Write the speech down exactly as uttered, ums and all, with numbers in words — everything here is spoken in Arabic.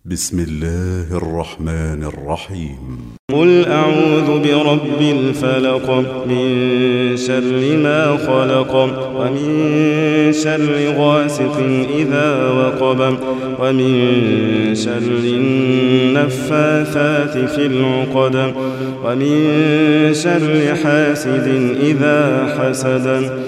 بسم الله الرحمن الرحيم قل أعوذ برب الفلق من شر ما خلق ومن شر غاسق إذا وقب ومن شر النفاثات في العقد ومن شر حاسد إذا حسد.